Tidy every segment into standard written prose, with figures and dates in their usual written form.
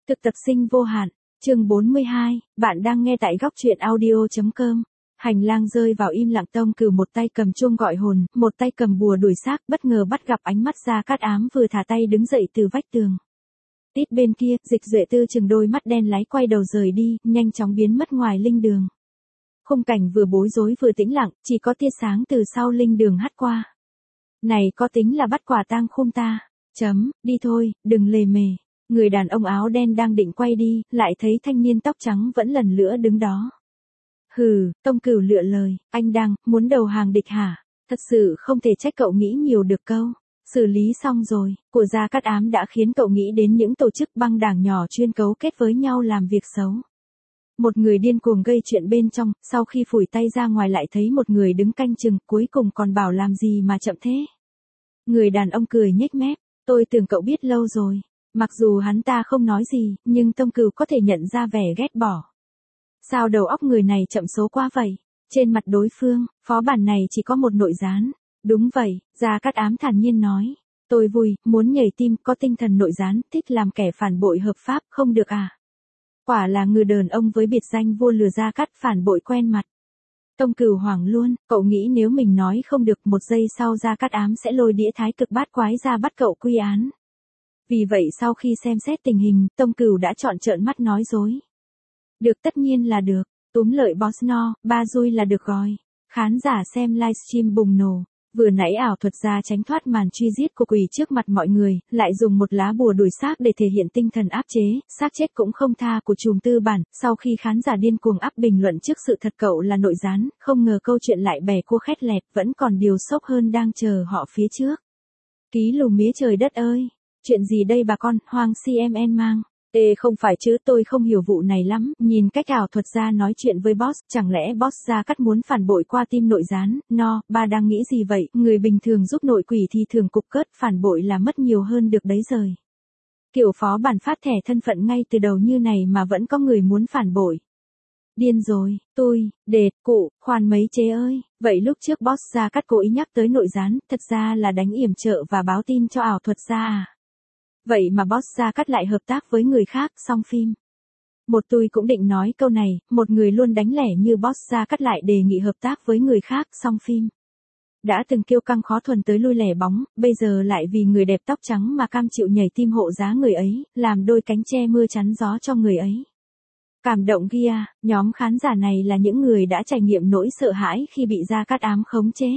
Thực tập sinh vô hạn, chương 42, bạn đang nghe tại góc truyện audio.com. Hành lang rơi vào im lặng, Tông Cửu một tay cầm chuông gọi hồn, một tay cầm bùa đuổi xác, bất ngờ bắt gặp ánh mắt Gia Cát Ám vừa thả tay đứng dậy từ vách tường. Tít bên kia, Dịch Duệ Tư chừng đôi mắt đen láy quay đầu rời đi, nhanh chóng biến mất ngoài linh đường. Khung cảnh vừa bối rối vừa tĩnh lặng, chỉ có tia sáng từ sau linh đường hắt qua. Này có tính là bắt quả tang không ta? Đi thôi, đừng lề mề. Người đàn ông áo đen đang định quay đi, lại thấy thanh niên tóc trắng vẫn lần nữa đứng đó. Hừ, Tông Cửu lựa lời, anh đang muốn đầu hàng địch hả? Thật sự không thể trách cậu nghĩ nhiều được câu. Xử lý xong rồi, của Gia Cát Ám đã khiến cậu nghĩ đến những tổ chức băng đảng nhỏ chuyên cấu kết với nhau làm việc xấu. Một người điên cuồng gây chuyện bên trong, sau khi phủi tay ra ngoài lại thấy một người đứng canh chừng, cuối cùng còn bảo làm gì mà chậm thế. Người đàn ông cười nhếch mép, tôi tưởng cậu biết lâu rồi. Mặc dù hắn ta không nói gì, nhưng Tông Cửu có thể nhận ra vẻ ghét bỏ. Sao đầu óc người này chậm số quá vậy? Trên mặt đối phương, phó bản này chỉ có một nội gián. Đúng vậy, Gia Cát Ám thản nhiên nói. Tôi vui, muốn nhảy tim, có tinh thần nội gián, thích làm kẻ phản bội hợp pháp, không được à? Quả là người đàn ông với biệt danh vua lừa Gia Cát, phản bội quen mặt. Tông Cửu hoảng luôn, cậu nghĩ nếu mình nói không được, một giây sau Gia Cát Ám sẽ lôi đĩa thái cực bát quái ra bắt cậu quy án. Vì vậy sau khi xem xét tình hình, Tông Cửu đã chọn trợn mắt nói dối. Được, tất nhiên là được, túm lợi boss no, ba dui là được rồi. Khán giả xem livestream bùng nổ, vừa nãy ảo thuật gia tránh thoát màn truy giết của quỷ trước mặt mọi người, lại dùng một lá bùa đuổi xác để thể hiện tinh thần áp chế, xác chết cũng không tha của trùm tư bản. Sau khi khán giả điên cuồng áp bình luận trước sự thật cậu là nội gián, không ngờ câu chuyện lại bè cua khét lẹt, vẫn còn điều sốc hơn đang chờ họ phía trước. Ký lù mía trời đất ơi! Chuyện gì đây bà con, Hoàng CMN mang. Không phải chứ, tôi không hiểu vụ này lắm, nhìn cách ảo thuật gia nói chuyện với boss, chẳng lẽ boss Gia Cát muốn phản bội qua team nội gián, ba đang nghĩ gì vậy, người bình thường giúp nội quỷ thì thường cục cớt, phản bội là mất nhiều hơn được đấy rồi. Kiểu phó bản phát thẻ thân phận ngay từ đầu như này mà vẫn có người muốn phản bội. Điên rồi, khoan mấy chế ơi, vậy lúc trước boss Gia Cát cố ý nhắc tới nội gián, thật ra là đánh yểm trợ và báo tin cho ảo thuật gia à? Vậy mà boss Gia Cát lại hợp tác với người khác, xong phim. Tôi cũng định nói câu này, một người luôn đánh lẻ như boss Gia Cát lại đề nghị hợp tác với người khác, xong phim. Đã từng kiêu căng khó thuần tới lui lẻ bóng, bây giờ lại vì người đẹp tóc trắng mà cam chịu nhảy tim hộ giá người ấy, làm đôi cánh che mưa chắn gió cho người ấy. Cảm động kia, nhóm khán giả này là những người đã trải nghiệm nỗi sợ hãi khi bị Gia Cát Ám khống chế.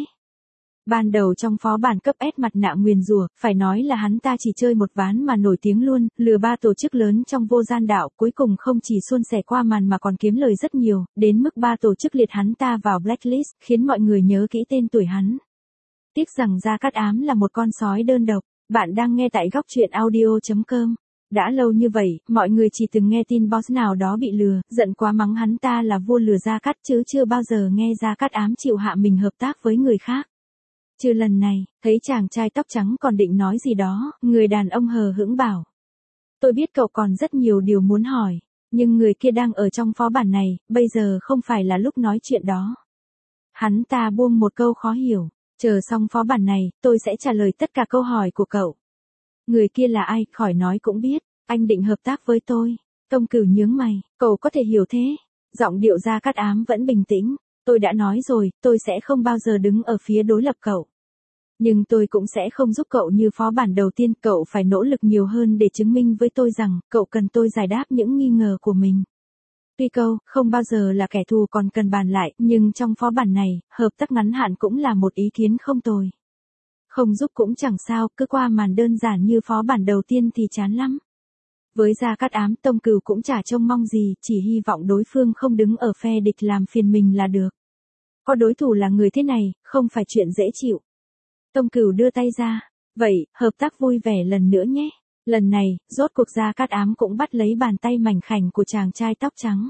Ban đầu trong phó bản cấp S mặt nạ nguyền rủa, phải nói là hắn ta chỉ chơi một ván mà nổi tiếng luôn, lừa 3 tổ chức lớn trong vô gian đạo, cuối cùng không chỉ suôn sẻ qua màn mà còn kiếm lời rất nhiều, đến mức 3 tổ chức liệt hắn ta vào blacklist, khiến mọi người nhớ kỹ tên tuổi hắn. Tiếc rằng Gia Cát Ám là một con sói đơn độc. Bạn đang nghe tại góc truyện audio.com. Đã lâu như vậy, mọi người chỉ từng nghe tin boss nào đó bị lừa, giận quá mắng hắn ta là vua lừa Gia Cát, chứ chưa bao giờ nghe Gia Cát Ám chịu hạ mình hợp tác với người khác. Trừ lần này, thấy chàng trai tóc trắng còn định nói gì đó, người đàn ông hờ hững bảo. Tôi biết cậu còn rất nhiều điều muốn hỏi, nhưng người kia đang ở trong phó bản này, bây giờ không phải là lúc nói chuyện đó. Hắn ta buông một câu khó hiểu, chờ xong phó bản này, tôi sẽ trả lời tất cả câu hỏi của cậu. Người kia là ai, khỏi nói cũng biết, anh định hợp tác với tôi. Tông Cửu nhướng mày, cậu có thể hiểu thế. Giọng điệu Gia Cát Ám vẫn bình tĩnh. Tôi đã nói rồi, tôi sẽ không bao giờ đứng ở phía đối lập cậu. Nhưng tôi cũng sẽ không giúp cậu như phó bản đầu tiên, cậu phải nỗ lực nhiều hơn để chứng minh với tôi rằng, cậu cần tôi giải đáp những nghi ngờ của mình. Tuy câu, không bao giờ là kẻ thù còn cần bàn lại, nhưng trong phó bản này, hợp tác ngắn hạn cũng là một ý kiến không tồi. Không giúp cũng chẳng sao, cứ qua màn đơn giản như phó bản đầu tiên thì chán lắm. Với Gia Cát Ám, Tông Cửu cũng chả trông mong gì, chỉ hy vọng đối phương không đứng ở phe địch làm phiền mình là được. Có đối thủ là người thế này, không phải chuyện dễ chịu. Tông Cửu đưa tay ra, vậy, hợp tác vui vẻ lần nữa nhé. Lần này, rốt cuộc Gia Cát Ám cũng bắt lấy bàn tay mảnh khảnh của chàng trai tóc trắng.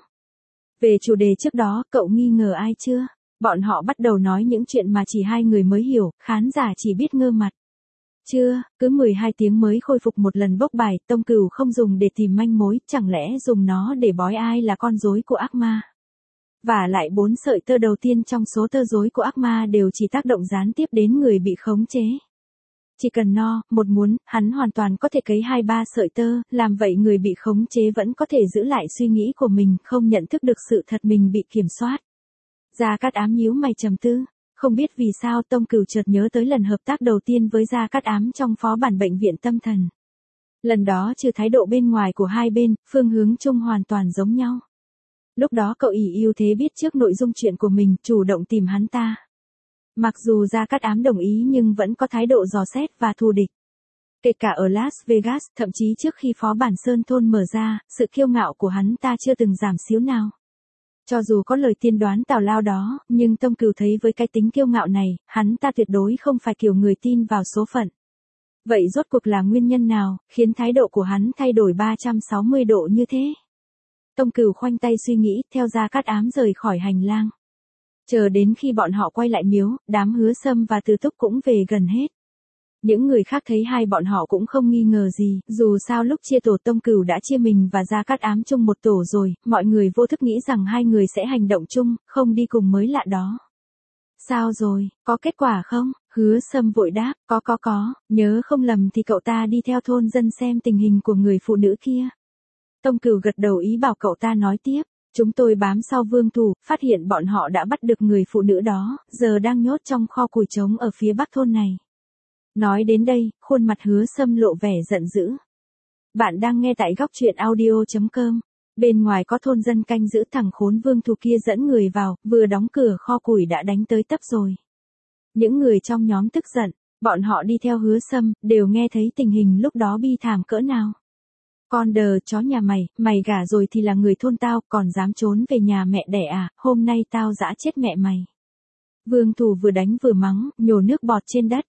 Về chủ đề trước đó, cậu nghi ngờ ai chưa? Bọn họ bắt đầu nói những chuyện mà chỉ hai người mới hiểu, khán giả chỉ biết ngơ mặt. Chưa, cứ 12 tiếng mới khôi phục một lần bốc bài, Tông Cửu không dùng để tìm manh mối, chẳng lẽ dùng nó để bói ai là con rối của ác ma. Và lại 4 sợi tơ đầu tiên trong số tơ rối của ác ma đều chỉ tác động gián tiếp đến người bị khống chế. Chỉ cần no, một muốn, hắn hoàn toàn có thể cấy 2-3 sợi tơ, làm vậy người bị khống chế vẫn có thể giữ lại suy nghĩ của mình, không nhận thức được sự thật mình bị kiểm soát. Gia Cát Ám nhíu mày trầm tư, không biết vì sao Tông Cửu chợt nhớ tới lần hợp tác đầu tiên với Gia Cát Ám trong phó bản bệnh viện tâm thần. Lần đó trừ thái độ bên ngoài của hai bên, phương hướng chung hoàn toàn giống nhau. Lúc đó cậu ỷ ưu thế biết trước nội dung chuyện của mình, chủ động tìm hắn ta. Mặc dù Gia Cát Ám đồng ý nhưng vẫn có thái độ dò xét và thù địch. Kể cả ở Las Vegas, thậm chí trước khi phó bản Sơn Thôn mở ra, sự kiêu ngạo của hắn ta chưa từng giảm xíu nào. Cho dù có lời tiên đoán tào lao đó, nhưng Tông Cửu thấy với cái tính kiêu ngạo này, hắn ta tuyệt đối không phải kiểu người tin vào số phận. Vậy rốt cuộc là nguyên nhân nào, khiến thái độ của hắn thay đổi 360 độ như thế? Tông Cửu khoanh tay suy nghĩ, theo Gia Cát Ám rời khỏi hành lang. Chờ đến khi bọn họ quay lại miếu, đám Hứa Sâm và Từ Túc cũng về gần hết. Những người khác thấy hai bọn họ cũng không nghi ngờ gì, dù sao lúc chia tổ Tông Cửu đã chia mình và Gia Cát Ám chung một tổ rồi, mọi người vô thức nghĩ rằng hai người sẽ hành động chung, không đi cùng mới lạ đó. Sao rồi, có kết quả không? Hứa Sâm vội đáp, có, nhớ không lầm thì cậu ta đi theo thôn dân xem tình hình của người phụ nữ kia. Tông Cửu gật đầu ý bảo cậu ta nói tiếp, chúng tôi bám sau Vương Thủ, phát hiện bọn họ đã bắt được người phụ nữ đó, giờ đang nhốt trong kho củi trống ở phía bắc thôn này. Nói đến đây, khuôn mặt Hứa Sâm lộ vẻ giận dữ. Bạn đang nghe tại góc truyện audio.com. Bên ngoài có thôn dân canh giữ, thằng khốn Vương Thủ kia dẫn người vào, vừa đóng cửa kho củi đã đánh tới tấp rồi. Những người trong nhóm tức giận, bọn họ đi theo Hứa Sâm, đều nghe thấy tình hình lúc đó bi thảm cỡ nào. Con đờ chó nhà mày gả rồi thì là người thôn tao, còn dám trốn về nhà mẹ đẻ à, hôm nay tao dã chết mẹ mày. Vương Thủ vừa đánh vừa mắng, nhổ nước bọt trên đất.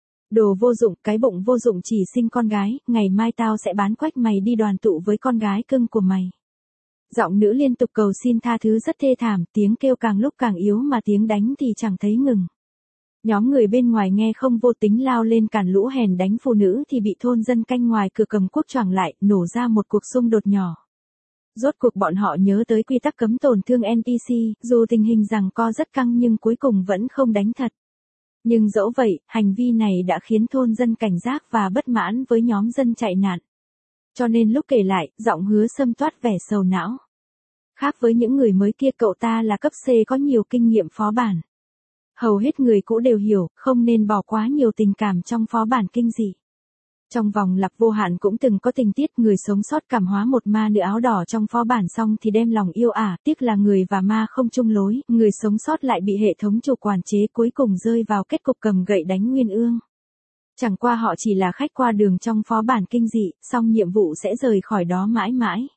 Đồ vô dụng, cái bụng vô dụng chỉ sinh con gái, ngày mai tao sẽ bán quách mày đi đoàn tụ với con gái cưng của mày. Giọng nữ liên tục cầu xin tha thứ rất thê thảm, tiếng kêu càng lúc càng yếu mà tiếng đánh thì chẳng thấy ngừng. Nhóm người bên ngoài nghe không vô tính lao lên cản lũ hèn đánh phụ nữ thì bị thôn dân canh ngoài cửa cầm cuốc choảng lại, nổ ra một cuộc xung đột nhỏ. Rốt cuộc bọn họ nhớ tới quy tắc cấm tổn thương NPC, dù tình hình giằng co rất căng nhưng cuối cùng vẫn không đánh thật. Nhưng dẫu vậy, hành vi này đã khiến thôn dân cảnh giác và bất mãn với nhóm dân chạy nạn. Cho nên lúc kể lại, giọng Hứa Sâm toát vẻ sầu não. Khác với những người mới kia, cậu ta là cấp C có nhiều kinh nghiệm phó bản. Hầu hết người cũ đều hiểu, không nên bỏ quá nhiều tình cảm trong phó bản kinh dị. Trong vòng lặp vô hạn cũng từng có tình tiết người sống sót cảm hóa một ma nữ áo đỏ trong phó bản xong thì đem lòng yêu ả, tiếc là người và ma không chung lối, người sống sót lại bị hệ thống chủ quản chế, cuối cùng rơi vào kết cục cầm gậy đánh Nguyên Ương. Chẳng qua họ chỉ là khách qua đường trong phó bản kinh dị, xong nhiệm vụ sẽ rời khỏi đó mãi mãi.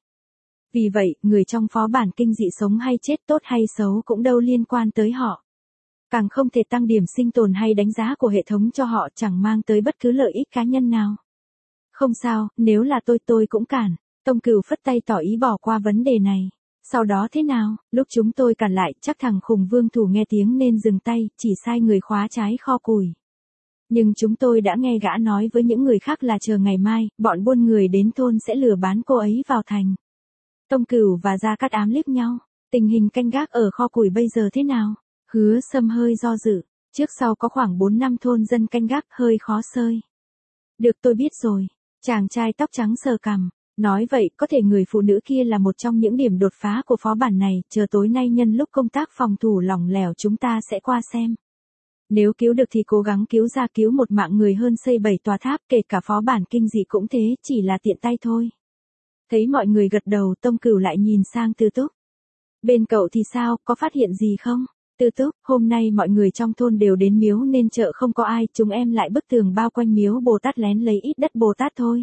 Vì vậy, người trong phó bản kinh dị sống hay chết, tốt hay xấu cũng đâu liên quan tới họ. Càng không thể tăng điểm sinh tồn hay đánh giá của hệ thống cho họ, chẳng mang tới bất cứ lợi ích cá nhân nào. Không sao, nếu là tôi cũng cản. Tông Cửu phất tay tỏ ý bỏ qua vấn đề này. Sau đó thế nào, lúc chúng tôi cản lại, chắc thằng khùng Vương Thủ nghe tiếng nên dừng tay, chỉ sai người khóa trái kho củi. Nhưng chúng tôi đã nghe gã nói với những người khác là chờ ngày mai, bọn buôn người đến thôn sẽ lừa bán cô ấy vào thành. Tông Cửu và Gia Cát Ám liếc nhau, tình hình canh gác ở kho củi bây giờ thế nào? Hứa Sâm hơi do dự, trước sau có khoảng 4-5 thôn dân canh gác, hơi khó xơi. Được, tôi biết rồi. Chàng trai tóc trắng sờ cằm, nói vậy có thể người phụ nữ kia là một trong những điểm đột phá của phó bản này, chờ tối nay nhân lúc công tác phòng thủ lỏng lẻo chúng ta sẽ qua xem. Nếu cứu được thì cố gắng cứu ra, cứu một mạng người hơn xây 7 tòa tháp, kể cả phó bản kinh dị cũng thế, chỉ là tiện tay thôi. Thấy mọi người gật đầu, Tông Cửu lại nhìn sang Từ Túc. Bên cậu thì sao, có phát hiện gì không? Từ Túc, hôm nay mọi người trong thôn đều đến miếu nên chợ không có ai, chúng em lại bức tường bao quanh miếu Bồ Tát lén lấy ít đất Bồ Tát thôi.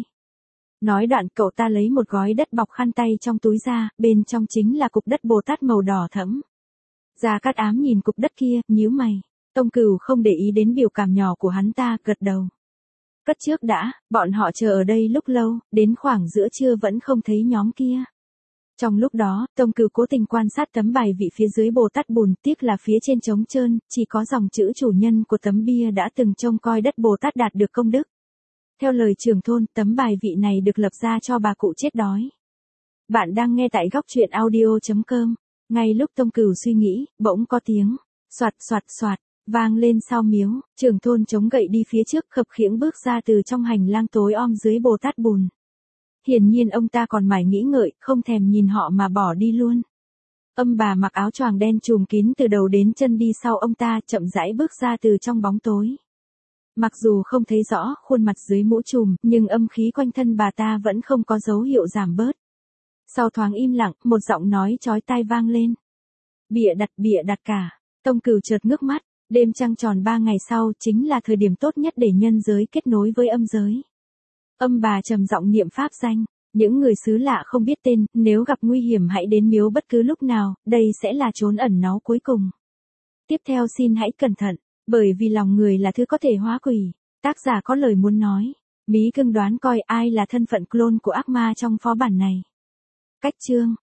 Nói đoạn cậu ta lấy một gói đất bọc khăn tay trong túi ra, bên trong chính là cục đất Bồ Tát màu đỏ thẫm. Gia Cát Ám nhìn cục đất kia, nhíu mày. Tông Cửu không để ý đến biểu cảm nhỏ của hắn ta, gật đầu. Cất trước đã, bọn họ chờ ở đây lúc lâu, đến khoảng giữa trưa vẫn không thấy nhóm kia. Trong lúc đó, Tông Cửu cố tình quan sát tấm bài vị phía dưới Bồ Tát bùn, tiếc là phía trên trống trơn, chỉ có dòng chữ chủ nhân của tấm bia đã từng trông coi đất Bồ Tát đạt được công đức. Theo lời trưởng thôn, tấm bài vị này được lập ra cho bà cụ chết đói. Bạn đang nghe tại góc truyện audio.com. Ngay lúc Tông Cửu suy nghĩ, bỗng có tiếng soạt soạt soạt, Vang lên sau miếu, trưởng thôn chống gậy đi phía trước khập khiễng bước ra từ trong hành lang tối om dưới Bồ Tát bùn. Hiển nhiên ông ta còn mải nghĩ ngợi, không thèm nhìn họ mà bỏ đi luôn. Bà mặc áo choàng đen trùm kín từ đầu đến chân đi sau ông ta chậm rãi bước ra từ trong bóng tối. Mặc dù không thấy rõ khuôn mặt dưới mũ trùm, nhưng âm khí quanh thân bà ta vẫn không có dấu hiệu giảm bớt. Sau thoáng im lặng, một giọng nói chói tai vang lên. Bịa đặt cả. Tông Cửu chợt ngước mắt, đêm trăng tròn 3 ngày sau chính là thời điểm tốt nhất để nhân giới kết nối với âm giới. Bà trầm giọng niệm pháp danh, những người xứ lạ không biết tên, nếu gặp nguy hiểm hãy đến miếu bất cứ lúc nào, đây sẽ là chốn ẩn náu cuối cùng. Tiếp theo xin hãy cẩn thận, bởi vì lòng người là thứ có thể hóa quỷ. Tác giả có lời muốn nói. Mí Cưng đoán coi ai là thân phận clone của ác ma trong phó bản này. Cách chương